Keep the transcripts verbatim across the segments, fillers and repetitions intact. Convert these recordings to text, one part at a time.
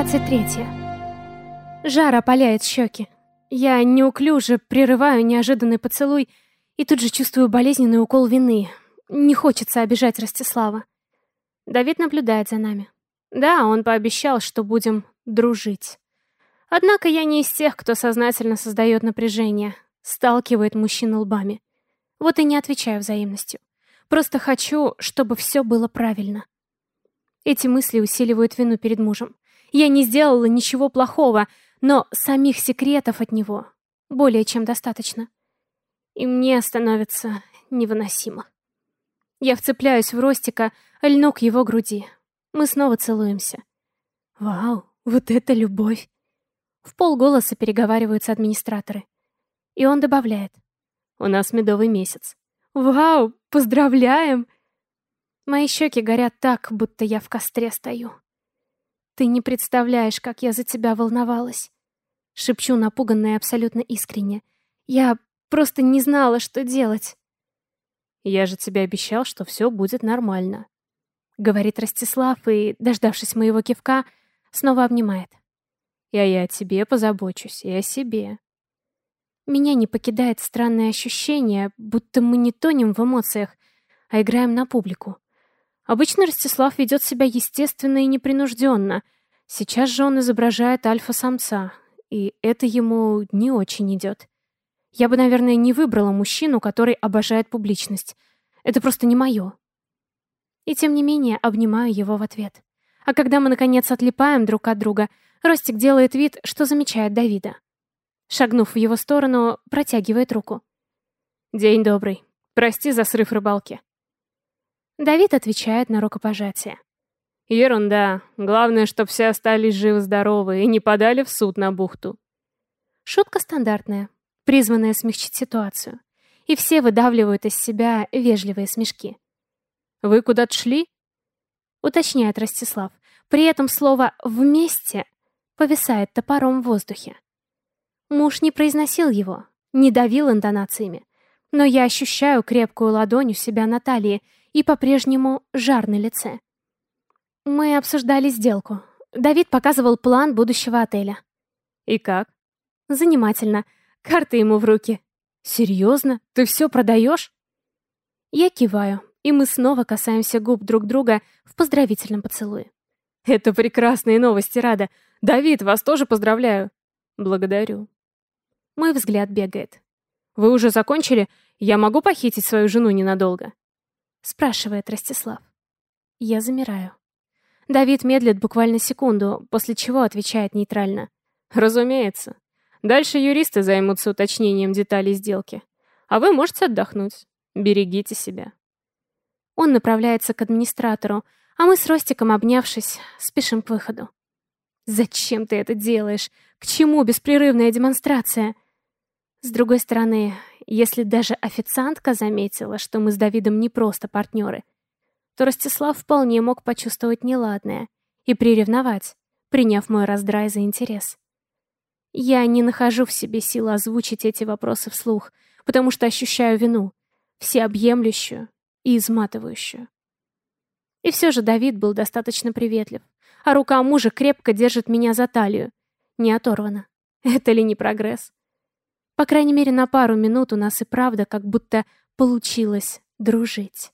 двадцать третье. Жар опаляет щеки. Я неуклюже прерываю неожиданный поцелуй и тут же чувствую болезненный укол вины. Не хочется обижать Ростислава. Давид наблюдает за нами. Да, он пообещал, что будем дружить. Однако я не из тех, кто сознательно создает напряжение, сталкивает мужчин лбами. Вот и не отвечаю взаимностью. Просто хочу, чтобы все было правильно. Эти мысли усиливают вину перед мужем. Я не сделала ничего плохого, но самих секретов от него более чем достаточно. И мне становится невыносимо. Я вцепляюсь в Ростика, льну к его груди. Мы снова целуемся. Вау, вот это любовь! В полголоса переговариваются администраторы. И он добавляет. У нас медовый месяц. Вау, поздравляем! Мои щеки горят так, будто я в костре стою. Ты не представляешь, как я за тебя волновалась. Шепчу, напуганная абсолютно искренне. Я просто не знала, что делать. Я же тебе обещал, что все будет нормально. Говорит Ростислав и, дождавшись моего кивка, снова обнимает. Я и о тебе позабочусь, и о себе. Меня не покидает странное ощущение, будто мы не тонем в эмоциях, а играем на публику. Обычно Ростислав ведет себя естественно и непринужденно. Сейчас же он изображает альфа-самца, и это ему не очень идет. Я бы, наверное, не выбрала мужчину, который обожает публичность. Это просто не мое. И тем не менее обнимаю его в ответ. А когда мы, наконец, отлипаем друг от друга, Ростик делает вид, что замечает Давида. Шагнув в его сторону, протягивает руку. «День добрый. Прости за срыв рыбалки». Давид отвечает на рукопожатие. «Ерунда. Главное, чтоб все остались живы-здоровы и не подали в суд на бухту». Шутка стандартная, призванная смягчить ситуацию. И все выдавливают из себя вежливые смешки. «Вы куда-то шли?» Уточняет Ростислав. При этом слово «вместе» повисает топором в воздухе. Муж не произносил его, не давил интонациями, но я ощущаю крепкую ладонь у себя на талии и по-прежнему жар на лице. Мы обсуждали сделку. Давид показывал план будущего отеля. И как? Занимательно. Карты ему в руки. Серьезно? Ты все продаешь? Я киваю, и мы снова касаемся губ друг друга в поздравительном поцелуе. Это прекрасные новости, Рада. Давид, вас тоже поздравляю. Благодарю. Мой взгляд бегает. Вы уже закончили? Я могу похитить свою жену ненадолго? Спрашивает Ростислав. Я замираю. Давид медлит буквально секунду, после чего отвечает нейтрально. Разумеется. Дальше юристы займутся уточнением деталей сделки. А вы можете отдохнуть. Берегите себя. Он направляется к администратору, а мы с Ростиком, обнявшись, спешим к выходу. Зачем ты это делаешь? К чему беспрерывная демонстрация? С другой стороны, если даже официантка заметила, что мы с Давидом не просто партнеры, то Ростислав вполне мог почувствовать неладное и приревновать, приняв мой раздрай за интерес. Я не нахожу в себе силы озвучить эти вопросы вслух, потому что ощущаю вину, всеобъемлющую и изматывающую. И все же Давид был достаточно приветлив, а рука мужа крепко держит меня за талию, не оторвана. Это ли не прогресс? По крайней мере, на пару минут у нас и правда как будто получилось дружить.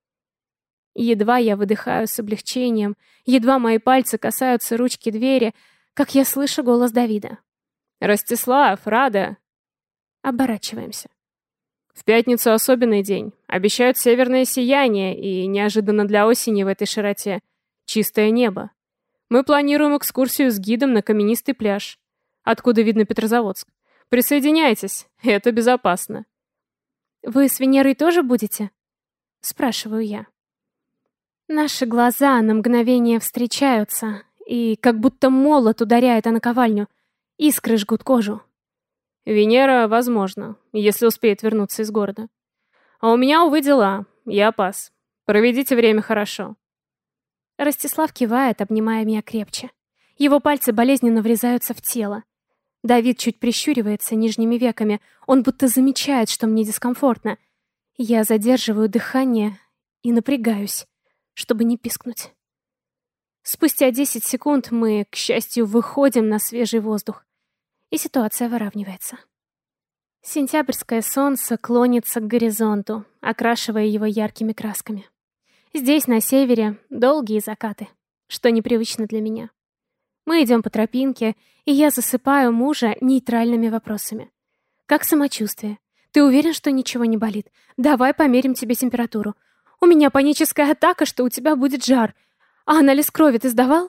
Едва я выдыхаю с облегчением, едва мои пальцы касаются ручки двери, как я слышу голос Давида. «Ростислав, Рада!» Оборачиваемся. В пятницу особенный день. Обещают северное сияние и, неожиданно для осени в этой широте, чистое небо. Мы планируем экскурсию с гидом на каменистый пляж, откуда видно Петрозаводск. Присоединяйтесь, это безопасно. Вы с Венерой тоже будете? Спрашиваю я. Наши глаза на мгновение встречаются, и как будто молот ударяет о наковальню. Искры жгут кожу. Венера, возможно, если успеет вернуться из города. А у меня, увы, дела. Я пас. Проведите время хорошо. Ростислав кивает, обнимая меня крепче. Его пальцы болезненно врезаются в тело. Давид чуть прищуривается нижними веками. Он будто замечает, что мне дискомфортно. Я задерживаю дыхание и напрягаюсь, чтобы не пискнуть. Спустя десять секунд мы, к счастью, выходим на свежий воздух, и ситуация выравнивается. Сентябрьское солнце клонится к горизонту, окрашивая его яркими красками. Здесь, на севере, долгие закаты, что непривычно для меня. Мы идем по тропинке, и я засыпаю мужа нейтральными вопросами. «Как самочувствие? Ты уверен, что ничего не болит? Давай померим тебе температуру. У меня паническая атака, что у тебя будет жар. А анализ крови ты сдавал?»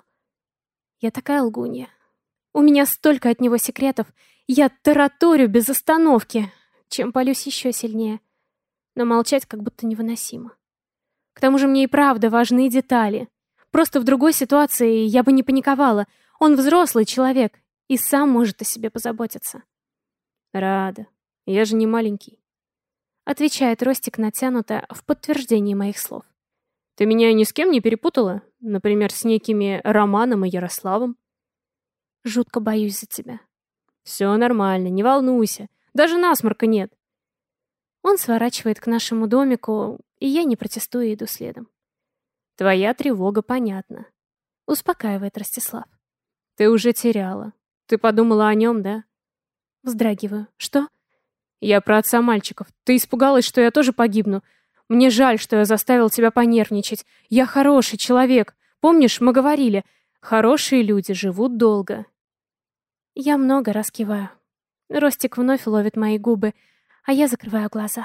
Я такая лгунья. У меня столько от него секретов. Я тараторю без остановки, чем палюсь еще сильнее. Но молчать как будто невыносимо. К тому же мне и правда важны детали. Просто в другой ситуации я бы не паниковала. Он взрослый человек и сам может о себе позаботиться. «Рада, я же не маленький», — отвечает Ростик натянуто в подтверждении моих слов. «Ты меня ни с кем не перепутала? Например, с некими Романом и Ярославом?» «Жутко боюсь за тебя». «Все нормально, не волнуйся. Даже насморка нет». Он сворачивает к нашему домику, и я не протестую и иду следом. «Твоя тревога понятна», — успокаивает Ростислав. «Ты уже теряла. Ты подумала о нем, да?» Вздрагиваю. «Что?» «Я про отца мальчиков. Ты испугалась, что я тоже погибну. Мне жаль, что я заставил тебя понервничать. Я хороший человек. Помнишь, мы говорили, хорошие люди живут долго». Я много раз киваю. Ростик вновь ловит мои губы, а я закрываю глаза.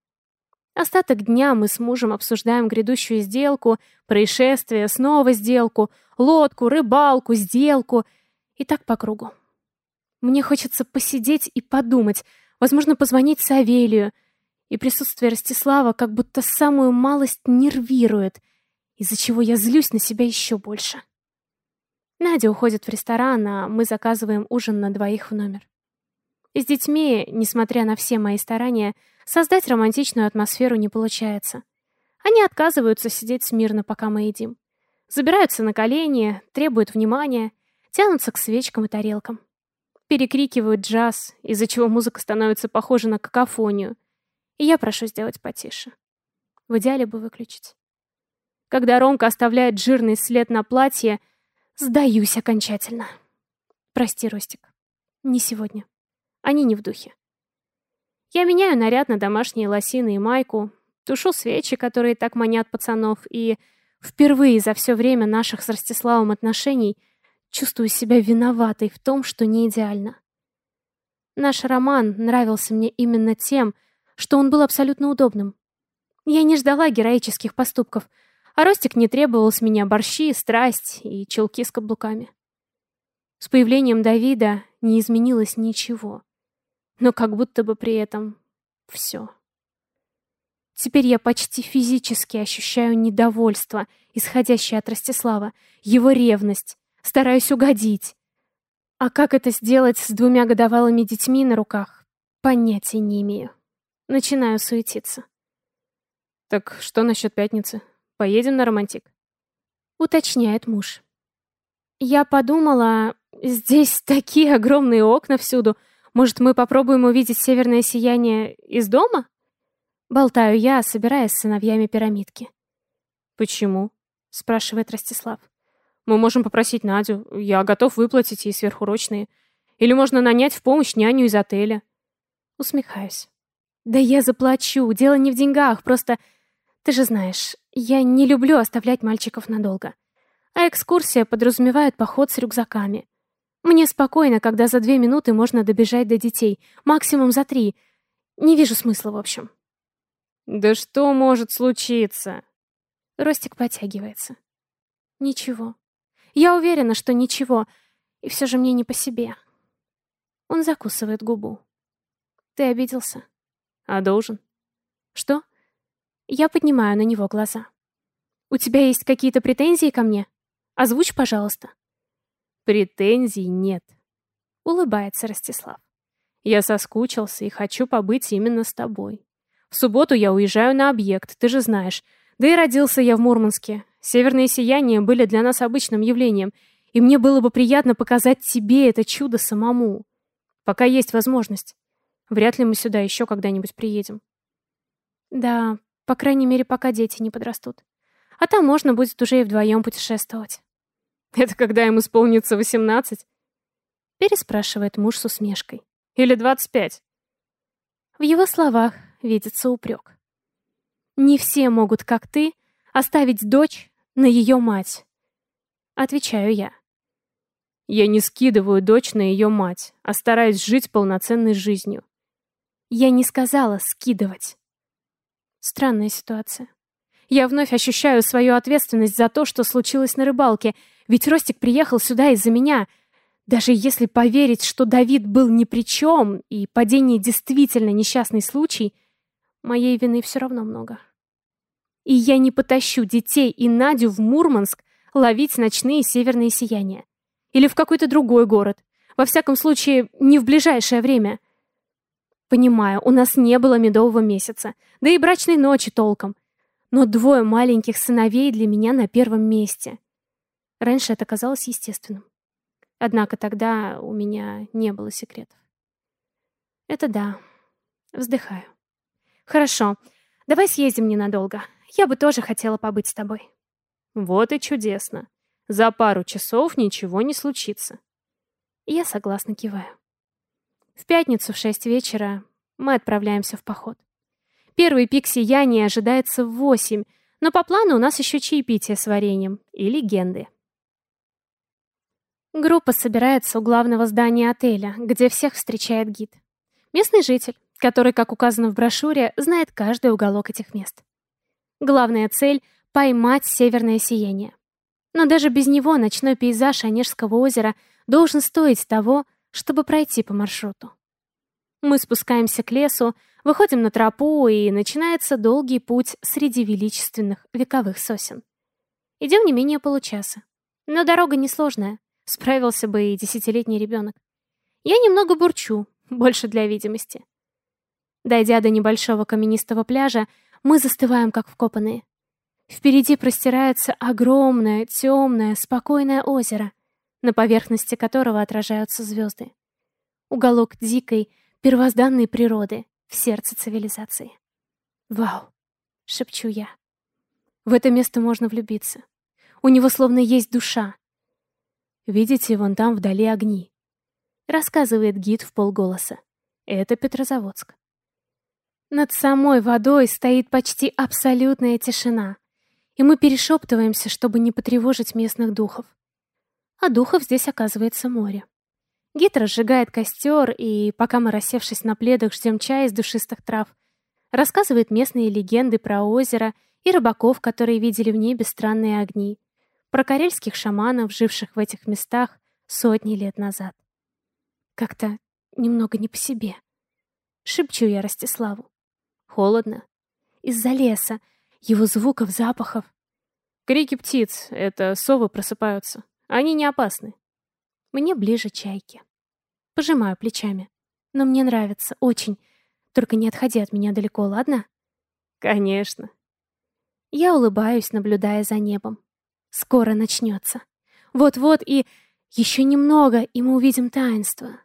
Остаток дня мы с мужем обсуждаем грядущую сделку, происшествие, снова сделку, лодку, рыбалку, сделку и так по кругу. Мне хочется посидеть и подумать, возможно, позвонить Савелию, и присутствие Ростислава как будто самую малость нервирует, из-за чего я злюсь на себя еще больше. Надя уходит в ресторан, а мы заказываем ужин на двоих в номер. И с детьми, несмотря на все мои старания, создать романтичную атмосферу не получается. Они отказываются сидеть смирно, пока мы едим. Забираются на колени, требуют внимания, тянутся к свечкам и тарелкам. Перекрикивают джаз, из-за чего музыка становится похожа на какофонию. И я прошу сделать потише. В идеале бы выключить. Когда Ромка оставляет жирный след на платье, сдаюсь окончательно. Прости, Ростик. Не сегодня. Они не в духе. Я меняю наряд на домашние лосины и майку, тушу свечи, которые так манят пацанов, и впервые за все время наших с Ростиславом отношений чувствую себя виноватой в том, что не идеально. Наш роман нравился мне именно тем, что он был абсолютно удобным. Я не ждала героических поступков, а Ростик не требовал с меня борщи, страсть и чулки с каблуками. С появлением Давида не изменилось ничего, но как будто бы при этом все. Теперь я почти физически ощущаю недовольство, исходящее от Ростислава, его ревность, стараюсь угодить. А как это сделать с двумя годовалыми детьми на руках, понятия не имею. Начинаю суетиться. «Так что насчет пятницы? Поедем на романтик?» Уточняет муж. Я подумала, здесь такие огромные окна всюду. Может, мы попробуем увидеть северное сияние из дома? Болтаю я, собираясь с сыновьями пирамидки. «Почему?» — спрашивает Ростислав. «Мы можем попросить Надю. Я готов выплатить ей сверхурочные. Или можно нанять в помощь няню из отеля». Усмехаюсь. «Да я заплачу. Дело не в деньгах. Просто, ты же знаешь, я не люблю оставлять мальчиков надолго. А экскурсия подразумевает поход с рюкзаками. Мне спокойно, когда за две минуты можно добежать до детей. Максимум за три. Не вижу смысла, в общем». «Да что может случиться?» Ростик потягивается. «Ничего. Я уверена, что ничего. И все же мне не по себе». Он закусывает губу. «Ты обиделся?» «А должен?» «Что?» Я поднимаю на него глаза. «У тебя есть какие-то претензии ко мне? Озвучь, пожалуйста». «Претензий нет», — улыбается Ростислав. «Я соскучился и хочу побыть именно с тобой. В субботу я уезжаю на объект, ты же знаешь. Да и родился я в Мурманске. Северные сияния были для нас обычным явлением, и мне было бы приятно показать тебе это чудо самому. Пока есть возможность. Вряд ли мы сюда еще когда-нибудь приедем». «Да, по крайней мере, пока дети не подрастут. А там можно будет уже и вдвоем путешествовать». Это когда им исполнится восемнадцать? Переспрашивает муж с усмешкой. Или двадцать пять? В его словах видится упрек. Не все могут, как ты, оставить дочь на ее мать. Отвечаю я. Я не скидываю дочь на ее мать, а стараюсь жить полноценной жизнью. Я не сказала скидывать. Странная ситуация. Я вновь ощущаю свою ответственность за то, что случилось на рыбалке, ведь Ростик приехал сюда из-за меня. Даже если поверить, что Давид был ни при чем, и падение действительно несчастный случай, моей вины все равно много. И я не потащу детей и Надю в Мурманск ловить ночные северные сияния. Или в какой-то другой город. Во всяком случае, не в ближайшее время. Понимаю, у нас не было медового месяца, да и брачной ночи толком. Но двое маленьких сыновей для меня на первом месте. Раньше это казалось естественным. Однако тогда у меня не было секретов. Это да. Вздыхаю. Хорошо, давай съездим ненадолго. Я бы тоже хотела побыть с тобой. Вот и чудесно. За пару часов ничего не случится. Я согласно киваю. В пятницу в шесть вечера мы отправляемся в поход. Первый пик сияния ожидается в восемь, но по плану у нас еще чаепитие с вареньем и легенды. Группа собирается у главного здания отеля, где всех встречает гид. Местный житель, который, как указано в брошюре, знает каждый уголок этих мест. Главная цель — поймать северное сияние. Но даже без него ночной пейзаж Онежского озера должен стоить того, чтобы пройти по маршруту. Мы спускаемся к лесу, выходим на тропу, и начинается долгий путь среди величественных вековых сосен. Идем не менее получаса. Но дорога несложная, справился бы и десятилетний ребенок. Я немного бурчу, больше для видимости. Дойдя до небольшого каменистого пляжа, мы застываем, как вкопанные. Впереди простирается огромное, темное, спокойное озеро, на поверхности которого отражаются звезды. Уголок дикой, первозданной природы в сердце цивилизации. «Вау!» — шепчу я. В это место можно влюбиться. У него словно есть душа. «Видите, вон там вдали огни», — рассказывает гид вполголоса. «Это Петрозаводск». Над самой водой стоит почти абсолютная тишина, и мы перешептываемся, чтобы не потревожить местных духов. А духов здесь оказывается море. Гид разжигает костер, и, пока мы, рассевшись на пледах, ждем чая из душистых трав, рассказывает местные легенды про озеро и рыбаков, которые видели в небе странные огни, про карельских шаманов, живших в этих местах сотни лет назад. Как-то немного не по себе. Шепчу я Ростиславу. Холодно. Из-за леса, его звуков, запахов. Крики птиц — это совы просыпаются. Они не опасны. Мне ближе чайки. Пожимаю плечами. Но мне нравится, очень. Только не отходи от меня далеко, ладно? Конечно. Я улыбаюсь, наблюдая за небом. Скоро начнется. Вот-вот и... Еще немного, и мы увидим таинство.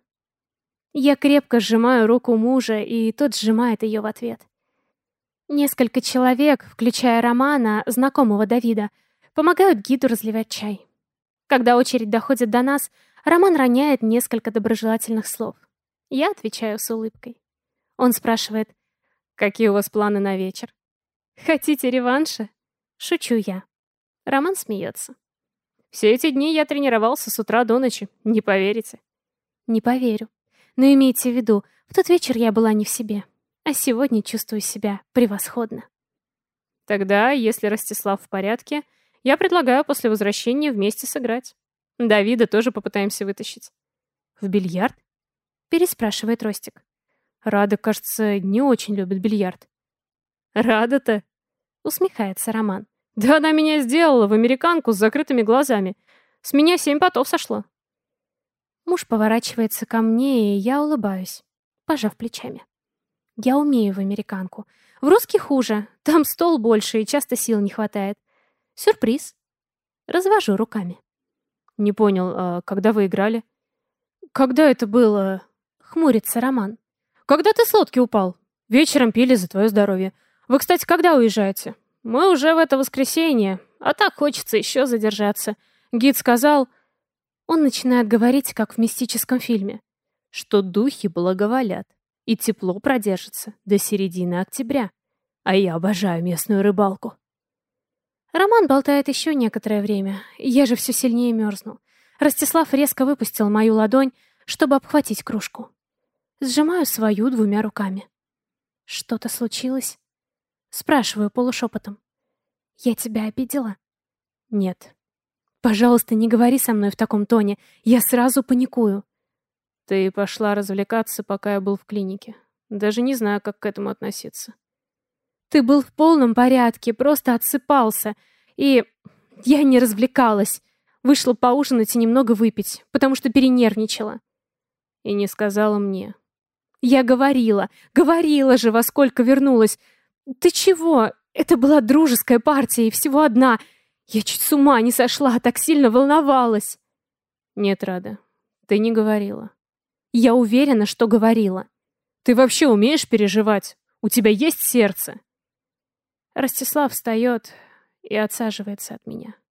Я крепко сжимаю руку мужа, и тот сжимает ее в ответ. Несколько человек, включая Романа, знакомого Давида, помогают гиду разливать чай. Когда очередь доходит до нас, Роман роняет несколько доброжелательных слов. Я отвечаю с улыбкой. Он спрашивает, «Какие у вас планы на вечер?» «Хотите реванша?» Шучу я. Роман смеется. «Все эти дни я тренировался с утра до ночи, не поверите». «Не поверю. Но имейте в виду, в тот вечер я была не в себе, а сегодня чувствую себя превосходно». «Тогда, если Ростислав в порядке, я предлагаю после возвращения вместе сыграть. Давида тоже попытаемся вытащить». «В бильярд?» — переспрашивает Ростик. «Рада, кажется, не очень любит бильярд». «Рада-то?» — усмехается Роман. «Да она меня сделала в американку с закрытыми глазами. С меня семь потов сошло». Муж поворачивается ко мне, и я улыбаюсь, пожав плечами. Я умею в американку. В русский хуже. Там стол больше, и часто сил не хватает. Сюрприз. Развожу руками. «Не понял, а когда вы играли?» «Когда это было?» — хмурится Роман. «Когда ты с лодки упал. Вечером пили за твое здоровье. Вы, кстати, когда уезжаете?» «Мы уже в это воскресенье, а так хочется еще задержаться. Гид сказал... Он начинает говорить, как в мистическом фильме, что духи благоволят, и тепло продержится до середины октября. А я обожаю местную рыбалку. Роман болтает еще некоторое время, я же все сильнее мерзну. Ростислав резко выпустил мою ладонь, чтобы обхватить кружку. Сжимаю свою двумя руками. Что-то случилось? Спрашиваю полушепотом. Я тебя обидела? Нет. Пожалуйста, не говори со мной в таком тоне. Я сразу паникую. Ты пошла развлекаться, пока я был в клинике. Даже не знаю, как к этому относиться. Ты был в полном порядке, просто отсыпался. И я не развлекалась. Вышла поужинать и немного выпить, потому что перенервничала. И не сказала мне. Я говорила, говорила же, во сколько вернулась. Ты чего? Это была дружеская партия и всего одна. Я чуть с ума не сошла, так сильно волновалась. Нет, Рада, ты не говорила. Я уверена, что говорила. Ты вообще умеешь переживать? У тебя есть сердце? Ростислав встает и отсаживается от меня.